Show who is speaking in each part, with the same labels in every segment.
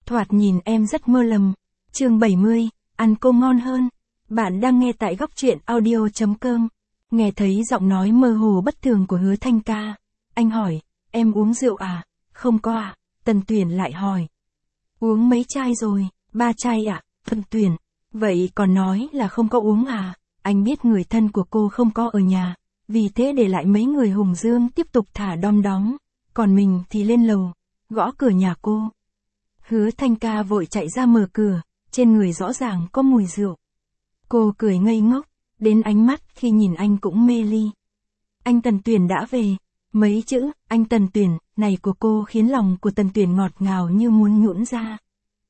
Speaker 1: Thoạt nhìn em rất mơ lầm. Chương 70, ăn cô ngon hơn. Bạn đang nghe tại góc truyện audio.com. Nghe thấy giọng nói mơ hồ bất thường của Hứa Thanh Ca. Anh hỏi, em uống rượu à? Không có à? Tần Tuyển lại hỏi. Uống mấy chai rồi? 3 chai ạ. Tần Tuyển, vậy còn nói là không có uống à? Anh biết người thân của cô không có ở nhà, vì thế để lại mấy người Hùng Dương tiếp tục thả đom đóm, còn mình thì lên lầu, gõ cửa nhà cô. Hứa Thanh Ca vội chạy ra mở cửa, trên người rõ ràng có mùi rượu. Cô cười ngây ngốc, đến ánh mắt khi nhìn anh cũng mê ly. Anh Tần Tuyển đã về. Mấy chữ, anh Tần Tuyển, này của cô khiến lòng của Tần Tuyển ngọt ngào như muốn nhũn ra.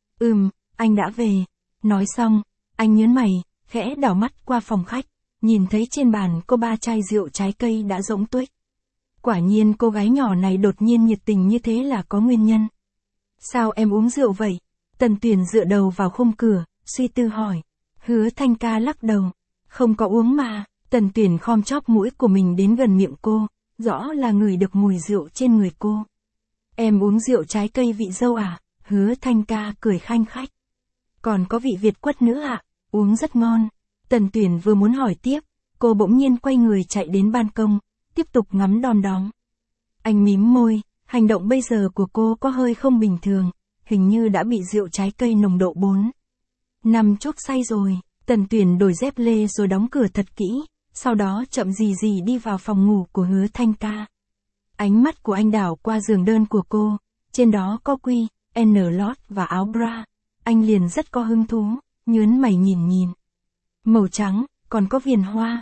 Speaker 1: Anh đã về. Nói xong, anh nhớn mày, khẽ đảo mắt qua phòng khách, nhìn thấy trên bàn có 3 chai rượu trái cây đã rỗng tuếch. Quả nhiên cô gái nhỏ này đột nhiên nhiệt tình như thế là có nguyên nhân. Sao em uống rượu vậy? Tần Tuyển dựa đầu vào khung cửa, suy tư hỏi. Hứa Thanh Ca lắc đầu. Không có uống mà. Tần Tuyển khom chóp mũi của mình đến gần miệng cô, rõ là ngửi được mùi rượu trên người cô. Em uống rượu trái cây vị dâu à? Hứa Thanh Ca cười khanh khách. Còn có vị Việt quất nữa ạ, uống rất ngon. Tần Tuyển vừa muốn hỏi tiếp, cô bỗng nhiên quay người chạy đến ban công, tiếp tục ngắm đom đóm. Anh mím môi, hành động bây giờ của cô có hơi không bình thường, hình như đã bị rượu trái cây nồng độ 4. 5 chốc say rồi. Tần Tuyển đổi dép lê rồi đóng cửa thật kỹ, sau đó chậm gì gì đi vào phòng ngủ của Hứa Thanh Ca. Ánh mắt của anh đảo qua giường đơn của cô, trên đó có quy, N lót và áo bra. Anh liền rất có hứng thú, nhớn mày nhìn. Màu trắng, còn có viền hoa.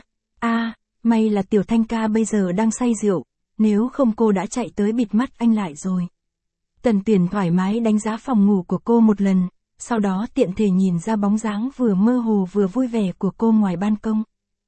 Speaker 1: May là Tiểu Thanh Ca bây giờ đang say rượu, nếu không cô đã chạy tới bịt mắt anh lại rồi. Tần Tuyển thoải mái đánh giá phòng ngủ của cô một lần, sau đó tiện thể nhìn ra bóng dáng vừa mơ hồ vừa vui vẻ của cô ngoài ban công.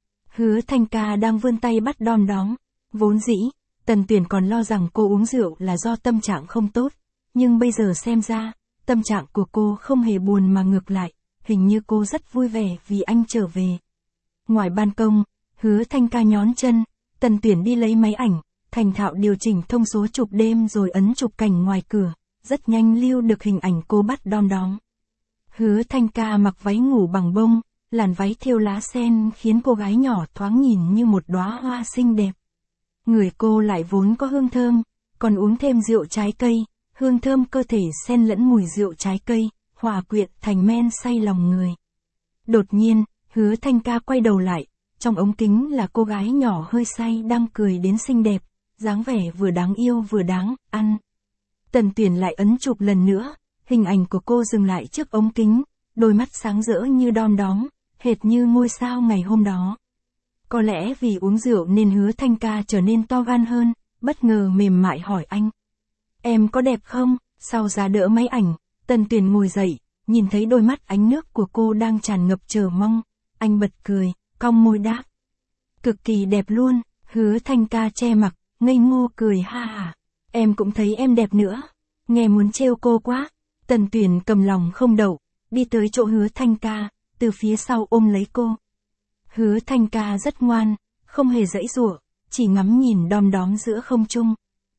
Speaker 1: Hứa Thanh Ca đang vươn tay bắt đom đóm. Vốn dĩ, Tần Tuyển còn lo rằng cô uống rượu là do tâm trạng không tốt, nhưng bây giờ xem ra, tâm trạng của cô không hề buồn mà ngược lại, hình như cô rất vui vẻ vì anh trở về. Ngoài ban công, Hứa Thanh Ca nhón chân, Tần Tuyển đi lấy máy ảnh, thành thạo điều chỉnh thông số chụp đêm rồi ấn chụp cảnh ngoài cửa, rất nhanh lưu được hình ảnh cô bắt đom đóm. Hứa Thanh Ca mặc váy ngủ bằng bông, làn váy thêu lá sen khiến cô gái nhỏ thoáng nhìn như một đóa hoa xinh đẹp. Người cô lại vốn có hương thơm, còn uống thêm rượu trái cây, hương thơm cơ thể xen lẫn mùi rượu trái cây, hòa quyện thành men say lòng người. Đột nhiên, Hứa Thanh Ca quay đầu lại, trong ống kính là cô gái nhỏ hơi say đang cười đến xinh đẹp, dáng vẻ vừa đáng yêu vừa đáng ăn. Tần Tuyển lại ấn chụp lần nữa, hình ảnh của cô dừng lại trước ống kính, đôi mắt sáng rỡ như đom đóm, hệt như ngôi sao ngày hôm đó. Có lẽ vì uống rượu nên Hứa Thanh Ca trở nên to gan hơn, bất ngờ mềm mại hỏi anh. Em có đẹp không? Sau giá đỡ máy ảnh, Tần Tuyển ngồi dậy, nhìn thấy đôi mắt ánh nước của cô đang tràn ngập chờ mong. Anh bật cười, cong môi đáp. Cực kỳ đẹp luôn. Hứa Thanh Ca che mặt, ngây ngô cười ha hả. Em cũng thấy em đẹp nữa. Nghe muốn trêu cô quá. Tần Tuyển cầm lòng không đậu, đi tới chỗ Hứa Thanh Ca, từ phía sau ôm lấy cô. Hứa Thanh Ca rất ngoan, không hề giãy giụa, chỉ ngắm nhìn đom đóm giữa không trung.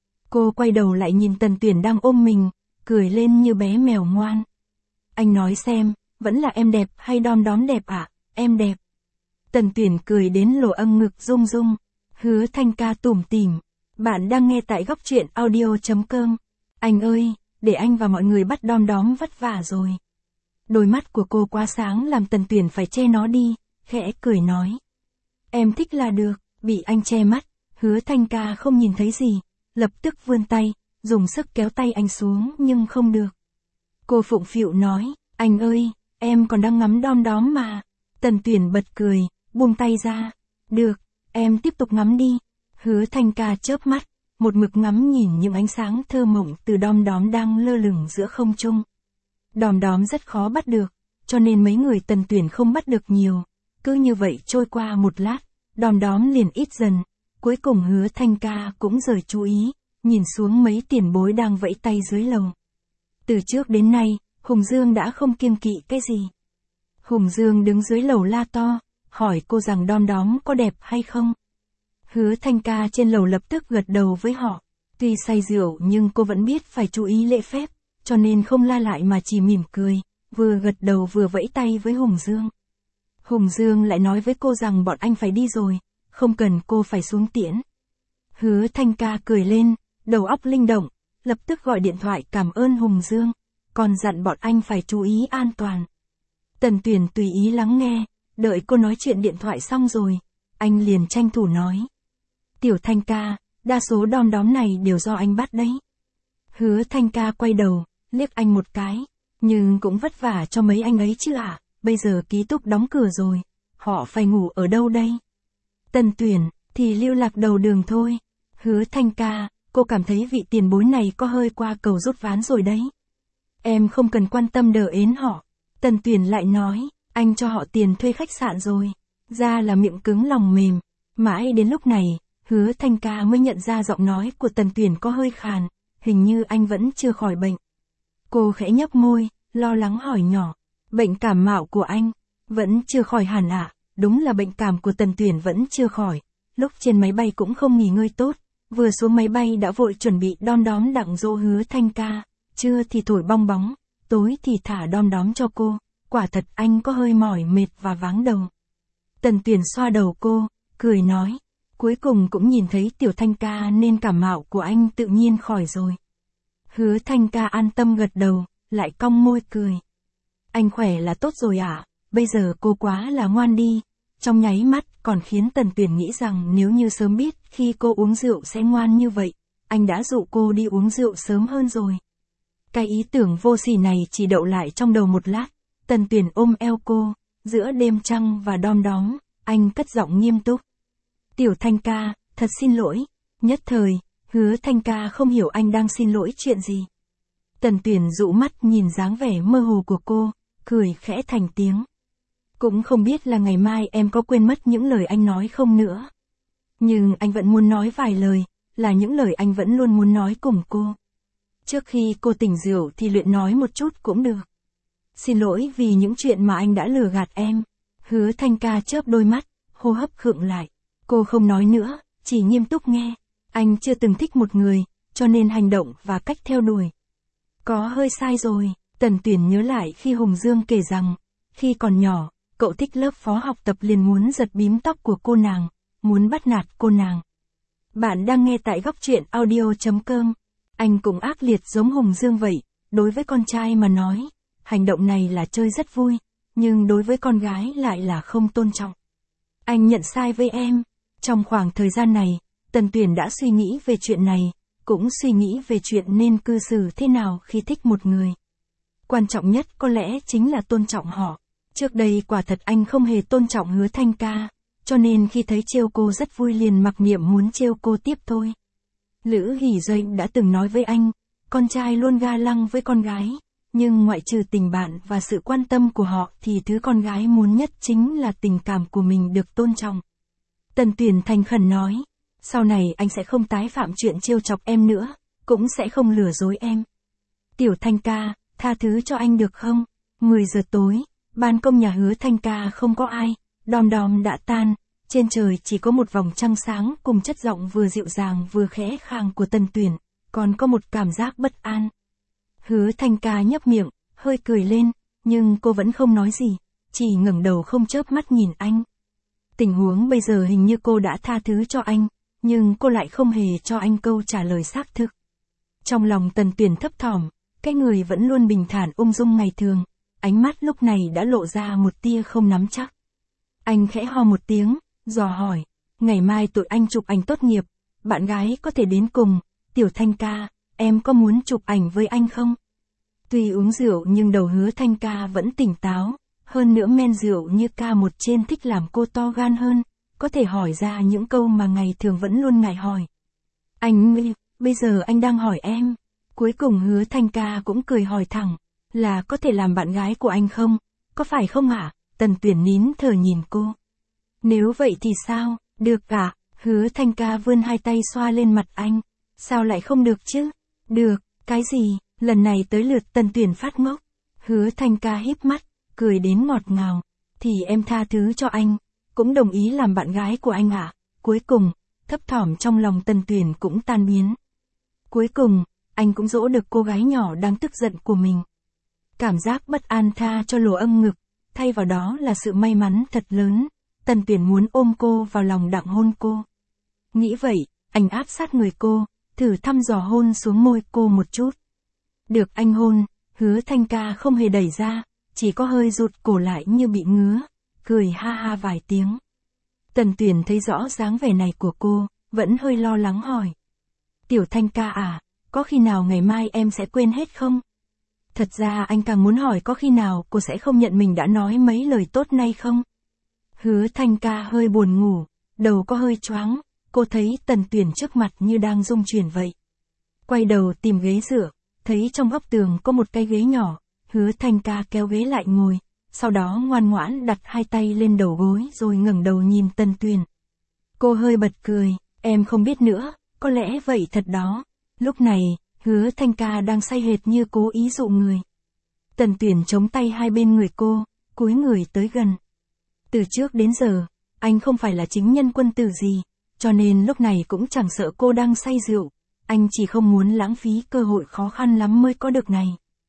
Speaker 1: Cô quay đầu lại nhìn Tần Tuyển đang ôm mình, cười lên như bé mèo ngoan. Anh nói xem, vẫn là em đẹp hay đom đóm đẹp ạ? Em đẹp. Tần Tuyển cười đến lỗ âng ngực rung rung. Hứa Thanh Ca tủm tỉm. Bạn đang nghe tại góc truyện audio.com. Anh ơi, để anh và mọi người bắt đom đóm vất vả rồi. Đôi mắt của cô quá sáng làm Tần Tuyển phải che nó đi, khẽ cười nói. Em thích là được. Bị anh che mắt, Hứa Thanh Ca không nhìn thấy gì, lập tức vươn tay, dùng sức kéo tay anh xuống nhưng không được. Cô phụng phịu nói, anh ơi, em còn đang ngắm đom đóm mà. Tần Tuyển bật cười, buông tay ra. Được, em tiếp tục ngắm đi. Hứa Thanh Ca chớp mắt, một mực ngắm nhìn những ánh sáng thơ mộng từ đom đóm đang lơ lửng giữa không trung. Đom đóm rất khó bắt được, cho nên mấy người Tần Tuyển không bắt được nhiều. Cứ như vậy trôi qua một lát, đom đóm liền ít dần. Cuối cùng Hứa Thanh Ca cũng rời chú ý, nhìn xuống mấy tiền bối đang vẫy tay dưới lầu. Từ trước đến nay, Hùng Dương đã không kiêng kỵ cái gì. Hùng Dương đứng dưới lầu la to, hỏi cô rằng đom đóm có đẹp hay không. Hứa Thanh Ca trên lầu lập tức gật đầu với họ. Tuy say rượu nhưng cô vẫn biết phải chú ý lễ phép, cho nên không la lại mà chỉ mỉm cười, vừa gật đầu vừa vẫy tay với Hùng Dương. Hùng Dương lại nói với cô rằng bọn anh phải đi rồi, không cần cô phải xuống tiễn. Hứa Thanh Ca cười lên, đầu óc linh động, lập tức gọi điện thoại cảm ơn Hùng Dương, còn dặn bọn anh phải chú ý an toàn. Tần Tuyển tùy ý lắng nghe, đợi cô nói chuyện điện thoại xong rồi, anh liền tranh thủ nói. Tiểu Thanh Ca, đa số đom đóm này đều do anh bắt đấy. Hứa Thanh Ca quay đầu, liếc anh một cái, nhưng cũng vất vả cho mấy anh ấy chứ ạ, bây giờ ký túc đóng cửa rồi, họ phải ngủ ở đâu đây? Tần Tuyển, thì lưu lạc đầu đường thôi. Hứa Thanh Ca, cô cảm thấy vị tiền bối này có hơi qua cầu rút ván rồi đấy. Em không cần quan tâm đờ ến họ. Tần Tuyển lại nói, anh cho họ tiền thuê khách sạn rồi. Ra là miệng cứng lòng mềm. Mãi đến lúc này, Hứa Thanh Ca mới nhận ra giọng nói của Tần Tuyển có hơi khàn, hình như anh vẫn chưa khỏi bệnh. Cô khẽ nhấp môi, lo lắng hỏi nhỏ, bệnh cảm mạo của anh, vẫn chưa khỏi hẳn ạ. Đúng là bệnh cảm của Tần Tuyển vẫn chưa khỏi. Lúc trên máy bay cũng không nghỉ ngơi tốt, vừa xuống máy bay đã vội chuẩn bị đom đóm đặng dỗ Hứa Thanh Ca, trưa thì thổi bong bóng, tối thì thả đom đóm cho cô, quả thật anh có hơi mỏi mệt và váng đầu. Tần Tuyển xoa đầu cô, cười nói, cuối cùng cũng nhìn thấy Tiểu Thanh Ca nên cảm mạo của anh tự nhiên khỏi rồi. Hứa Thanh Ca an tâm gật đầu, lại cong môi cười. Anh khỏe là tốt rồi ạ, bây giờ cô quá là ngoan đi. Trong nháy mắt còn khiến Tần Tuyển nghĩ rằng nếu như sớm biết khi cô uống rượu sẽ ngoan như vậy, anh đã dụ cô đi uống rượu sớm hơn rồi. Cái ý tưởng vô sỉ này chỉ đậu lại trong đầu một lát, Tần Tuyển ôm eo cô, giữa đêm trăng và đom đóm, anh cất giọng nghiêm túc. Tiểu Thanh Ca, thật xin lỗi. Nhất thời, Hứa Thanh Ca không hiểu anh đang xin lỗi chuyện gì. Tần Tuyển dụ mắt nhìn dáng vẻ mơ hồ của cô, cười khẽ thành tiếng. Cũng không biết là ngày mai em có quên mất những lời anh nói không nữa. Nhưng anh vẫn muốn nói vài lời, là những lời anh vẫn luôn muốn nói cùng cô. Trước khi cô tỉnh rượu thì luyện nói một chút cũng được. Xin lỗi vì những chuyện mà anh đã lừa gạt em. Hứa Thanh Ca chớp đôi mắt, hô hấp khựng lại. Cô không nói nữa, chỉ nghiêm túc nghe. Anh chưa từng thích một người, cho nên hành động và cách theo đuổi có hơi sai rồi. Tần Tuyển nhớ lại khi Hùng Dương kể rằng, khi còn nhỏ, cậu thích lớp phó học tập liền muốn giật bím tóc của cô nàng, muốn bắt nạt cô nàng. Bạn đang nghe tại góc truyện audio.com. Anh cũng ác liệt giống Hùng Dương vậy, đối với con trai mà nói, hành động này là chơi rất vui, nhưng đối với con gái lại là không tôn trọng. Anh nhận sai với em. Trong khoảng thời gian này, Tần Tuyển đã suy nghĩ về chuyện này, cũng suy nghĩ về chuyện nên cư xử thế nào khi thích một người. Quan trọng nhất có lẽ chính là tôn trọng họ. Trước đây quả thật anh không hề tôn trọng Hứa Thanh Ca, cho nên khi thấy trêu cô rất vui liền mặc niệm muốn trêu cô tiếp thôi. Lữ Hỷ Doanh đã từng nói với anh, con trai luôn ga lăng với con gái, nhưng ngoại trừ tình bạn và sự quan tâm của họ thì thứ con gái muốn nhất chính là tình cảm của mình được tôn trọng. Tần Tuyển thành khẩn nói, sau này anh sẽ không tái phạm chuyện trêu chọc em nữa, cũng sẽ không lừa dối em. Tiểu Thanh Ca, tha thứ cho anh được không? 10 giờ tối, ban công nhà Hứa Thanh Ca không có ai, đom đóm đã tan, trên trời chỉ có một vòng trăng sáng cùng chất giọng vừa dịu dàng vừa khẽ khàng của Tần Tuyển, còn có một cảm giác bất an. Hứa Thanh Ca nhấp miệng, hơi cười lên, nhưng cô vẫn không nói gì, chỉ ngẩng đầu không chớp mắt nhìn anh. Tình huống bây giờ hình như cô đã tha thứ cho anh, nhưng cô lại không hề cho anh câu trả lời xác thực. Trong lòng Tần Tuyển thấp thỏm, cái người vẫn luôn bình thản ung dung ngày thường, ánh mắt lúc này đã lộ ra một tia không nắm chắc. Anh khẽ ho một tiếng, dò hỏi, ngày mai tụi anh chụp ảnh tốt nghiệp, bạn gái có thể đến cùng. Tiểu Thanh Ca, em có muốn chụp ảnh với anh không? Tuy uống rượu nhưng đầu Hứa Thanh Ca vẫn tỉnh táo, hơn nữa men rượu như ca một trên thích làm cô to gan hơn, có thể hỏi ra những câu mà ngày thường vẫn luôn ngại hỏi. Anh, bây giờ anh đang hỏi em. Cuối cùng Hứa Thanh Ca cũng cười hỏi thẳng, là có thể làm bạn gái của anh không? Có phải không ạ? Tần Tuyển nín thở nhìn cô. Nếu vậy thì sao? Được ạ. Hứa Thanh Ca vươn hai tay xoa lên mặt anh. Sao lại không được chứ? Được, cái gì? Lần này tới lượt Tần Tuyển phát ngốc. Hứa Thanh Ca híp mắt, cười đến ngọt ngào. Thì em tha thứ cho anh, cũng đồng ý làm bạn gái của anh ạ. Cuối cùng, thấp thỏm trong lòng Tần Tuyển cũng tan biến. Cuối cùng, anh cũng dỗ được cô gái nhỏ đang tức giận của mình. Cảm giác bất an tha cho lồ âm ngực, thay vào đó là sự may mắn thật lớn. Tần Tuyển muốn ôm cô vào lòng đặng hôn cô. Nghĩ vậy, anh áp sát người cô, thử thăm dò hôn xuống môi cô một chút. Được anh hôn, Hứa Thanh Ca không hề đẩy ra, chỉ có hơi rụt cổ lại như bị ngứa, cười ha ha vài tiếng. Tần Tuyển thấy rõ dáng vẻ này của cô, vẫn hơi lo lắng hỏi. Tiểu Thanh Ca à, có khi nào ngày mai em sẽ quên hết không? Thật ra anh càng muốn hỏi có khi nào cô sẽ không nhận mình đã nói mấy lời tốt nay không? Hứa Thanh Ca hơi buồn ngủ, đầu có hơi choáng, cô thấy Tần Tuyển trước mặt như đang rung chuyển vậy. Quay đầu tìm ghế dựa, thấy trong góc tường có một cái ghế nhỏ, Hứa Thanh Ca kéo ghế lại ngồi, sau đó ngoan ngoãn đặt hai tay lên đầu gối rồi ngẩng đầu nhìn Tần Tuyển. Cô hơi bật cười, em không biết nữa, có lẽ vậy thật đó. Lúc này, Hứa Thanh Ca đang say hệt như cố ý dụ người. Tần Tuyển chống tay hai bên người cô, cúi người tới gần. Từ trước đến giờ, anh không phải là chính nhân quân tử gì, cho nên lúc này cũng chẳng sợ cô đang say rượu. Anh chỉ không muốn lãng phí cơ hội khó khăn lắm mới có được này.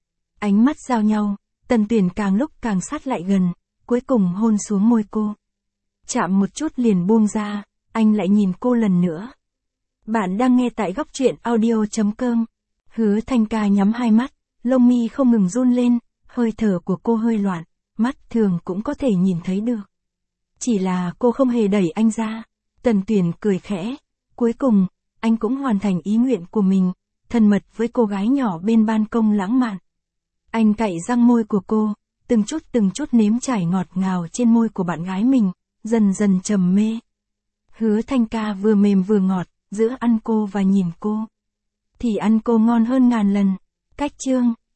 Speaker 1: Ánh mắt giao nhau, Tần Tuyển càng lúc càng sát lại gần, cuối cùng hôn xuống môi cô. Chạm một chút liền buông ra, anh lại nhìn cô lần nữa. Bạn đang nghe tại góc truyện audio.com. Hứa Thanh Ca nhắm hai mắt, lông mi không ngừng run lên, hơi thở của cô hơi loạn, mắt thường cũng có thể nhìn thấy được. Chỉ là cô không hề đẩy anh ra. Tần Tuyển cười khẽ. Cuối cùng, anh cũng hoàn thành ý nguyện của mình, thân mật với cô gái nhỏ bên ban công lãng mạn. Anh cạy răng môi của cô, từng chút nếm trải ngọt ngào trên môi của bạn gái mình, dần dần trầm mê. Hứa Thanh Ca vừa mềm vừa ngọt, giữa ăn cô và nhìn cô. Thì ăn cô ngon hơn ngàn lần. Cách chương